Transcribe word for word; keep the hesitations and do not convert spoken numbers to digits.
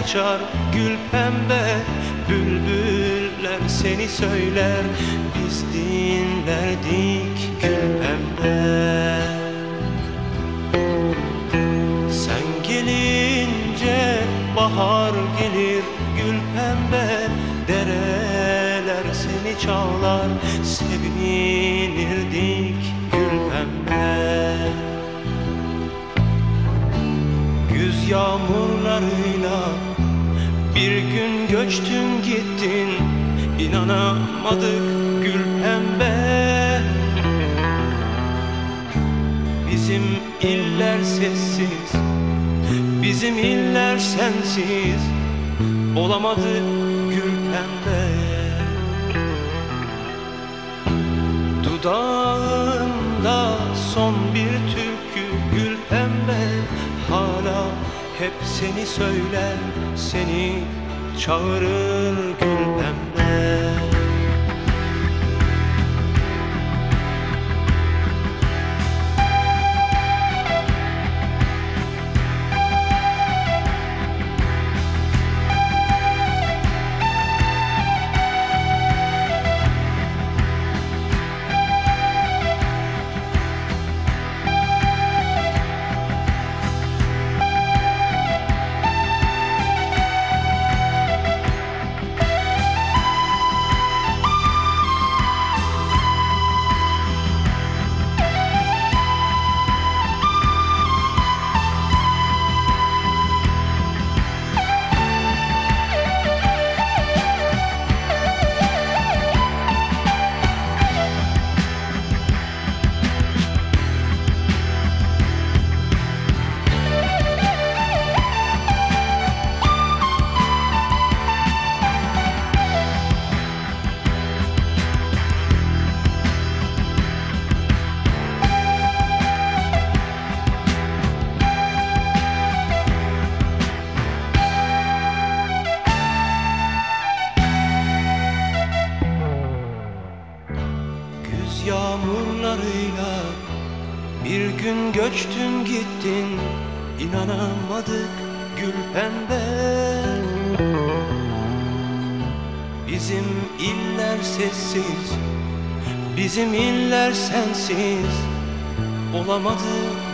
açar gül pembe. Bülbüller seni söyler, biz dinlerdik gül pembe. Sen gelince bahar gelir gül pembe. Dereler seni çağlar, sevinirdik gül pembe. Güz yağmurlarıyla bir gün göçtün gittin, inanamadık gül pembe. Bizim iller sessiz, bizim iller sensiz, olamadı gül pembe. Dudağında son bir türkü gül pembe. Hala hep seni söyler, seni çağırır gül pembe. Yağmurlarıyla bir gün göçtün gittin, inanamadık gül pembe. Bizim iller sessiz, bizim iller sensiz, olamadı